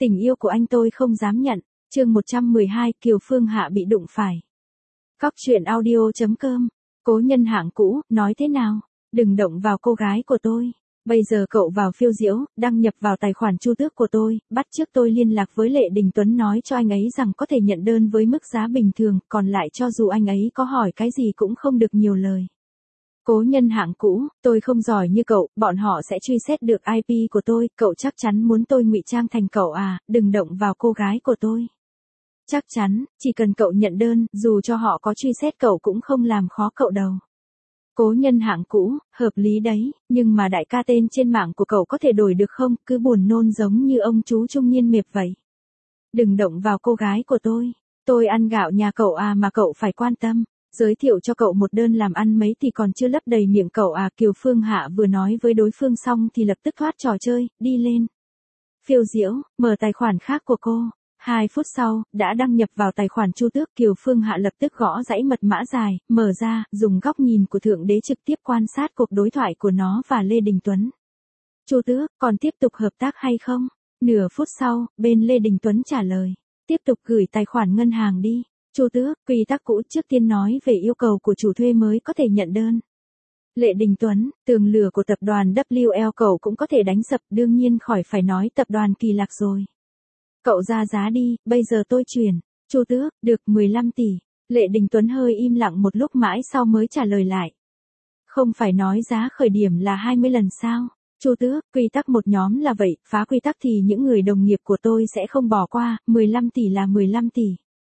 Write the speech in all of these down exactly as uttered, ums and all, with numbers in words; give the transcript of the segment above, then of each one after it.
Tình yêu của anh tôi không dám nhận. Chương một trăm mười hai, Kiều Phương Hạ bị đụng phải. Góc truyện audio chấm com. Cố nhân hạng cũ, nói thế nào? Đừng động vào cô gái của tôi. Bây giờ cậu vào phiêu diễu, đăng nhập vào tài khoản Chu Tước của tôi, bắt chước tôi liên lạc với Lệ Đình Tuấn nói cho anh ấy rằng có thể nhận đơn với mức giá bình thường, còn lại cho dù anh ấy có hỏi cái gì cũng không được nhiều lời. Cố nhân hạng cũ, tôi không giỏi như cậu, bọn họ sẽ truy xét được i pê của tôi, cậu chắc chắn muốn tôi ngụy trang thành cậu à, đừng động vào cô gái của tôi. Chắc chắn, chỉ cần cậu nhận đơn, dù cho họ có truy xét cậu cũng không làm khó cậu đâu. Cố nhân hạng cũ, hợp lý đấy, nhưng mà đại ca tên trên mạng của cậu có thể đổi được không, cứ buồn nôn giống như ông chú trung niên mệp vậy. Đừng động vào cô gái của tôi, tôi ăn gạo nhà cậu à mà cậu phải quan tâm. Giới thiệu cho cậu một đơn làm ăn mấy thì còn chưa lấp đầy miệng cậu à. Kiều Phương Hạ vừa nói với đối phương xong thì lập tức thoát trò chơi, đi lên. Phiêu diễu, mở tài khoản khác của cô. Hai phút sau, đã đăng nhập vào tài khoản Chu Tước. Kiều Phương Hạ lập tức gõ dãy mật mã dài, mở ra, dùng góc nhìn của Thượng Đế trực tiếp quan sát cuộc đối thoại của nó và Lê Đình Tuấn. Chu Tước, còn tiếp tục hợp tác hay không? Nửa phút sau, bên Lê Đình Tuấn trả lời. Tiếp tục gửi tài khoản ngân hàng đi. Chu Tước, quy tắc cũ trước tiên nói về yêu cầu của chủ thuê mới có thể nhận đơn. Lệ Đình Tuấn, tường lửa của tập đoàn vê kép lờ cậu cũng có thể đánh sập, đương nhiên khỏi phải nói tập đoàn Kỳ Lạc rồi. Cậu ra giá đi, bây giờ tôi chuyển. Chu Tước, được mười lăm tỷ. Lệ Đình Tuấn hơi im lặng một lúc mãi sau mới trả lời lại. Không phải nói giá khởi điểm là hai mươi lần sao? Chu Tước, quy tắc một nhóm là vậy, phá quy tắc thì những người đồng nghiệp của tôi sẽ không bỏ qua, mười lăm tỷ là mười lăm tỷ.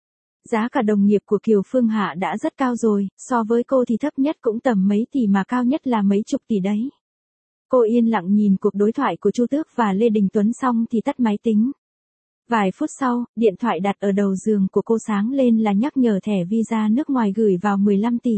Giá cả đồng nghiệp của Kiều Phương Hạ đã rất cao rồi, so với cô thì thấp nhất cũng tầm mấy tỷ mà cao nhất là mấy chục tỷ đấy. Cô yên lặng nhìn cuộc đối thoại của Chu Tước và Lê Đình Tuấn xong thì tắt máy tính. Vài phút sau, điện thoại đặt ở đầu giường của cô sáng lên là nhắc nhở thẻ visa nước ngoài gửi vào mười lăm tỷ.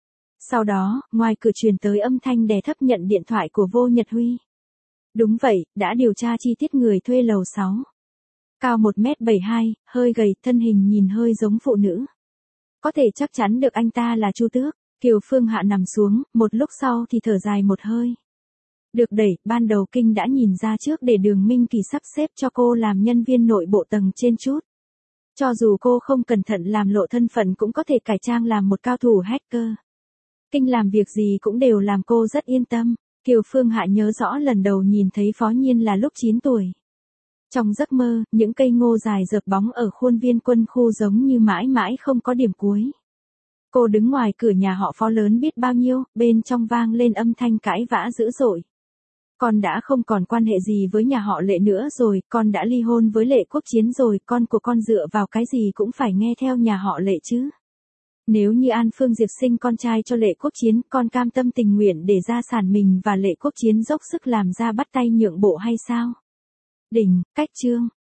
Sau đó, ngoài cửa truyền tới âm thanh đè thấp nhận điện thoại của Vô Nhật Huy. Đúng vậy, đã điều tra chi tiết người thuê lầu sáu. Cao một mét bảy mươi hai, hơi gầy, thân hình nhìn hơi giống phụ nữ. Có thể chắc chắn được anh ta là Chu Tước. Kiều Phương Hạ nằm xuống, một lúc sau thì thở dài một hơi. Được đẩy, ban đầu Kinh đã nhìn ra trước để Đường Minh Kỳ sắp xếp cho cô làm nhân viên nội bộ tầng trên chút. Cho dù cô không cẩn thận làm lộ thân phận cũng có thể cải trang làm một cao thủ hacker. Kinh làm việc gì cũng đều làm cô rất yên tâm. Kiều Phương Hạ nhớ rõ lần đầu nhìn thấy Phó Nhiên là lúc chín tuổi. Trong giấc mơ, những cây ngô dài rợp bóng ở khuôn viên quân khu giống như mãi mãi không có điểm cuối. Cô đứng ngoài cửa nhà họ Phó lớn biết bao nhiêu, bên trong vang lên âm thanh cãi vã dữ dội. Con đã không còn quan hệ gì với nhà họ Lệ nữa rồi, con đã ly hôn với Lệ Quốc Chiến rồi, con của con dựa vào cái gì cũng phải nghe theo nhà họ Lệ chứ. Nếu như An Phương Diệp sinh con trai cho Lệ Quốc Chiến, con cam tâm tình nguyện để gia sản mình và Lệ Quốc Chiến dốc sức làm ra bắt tay nhượng bộ hay sao? Đỉnh, cách chương.